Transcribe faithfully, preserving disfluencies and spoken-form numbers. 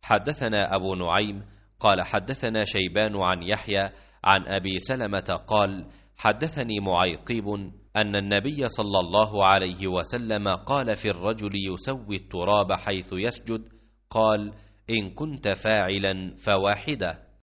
حدثنا أبو نعيم قال حدثنا شيبان عن يحيى عن أبي سلمة قال حدثني معيقيب أن النبي صلى الله عليه وسلم قال في الرجل يسوي التراب حيث يسجد، قال: إن كنت فاعلا فواحدة.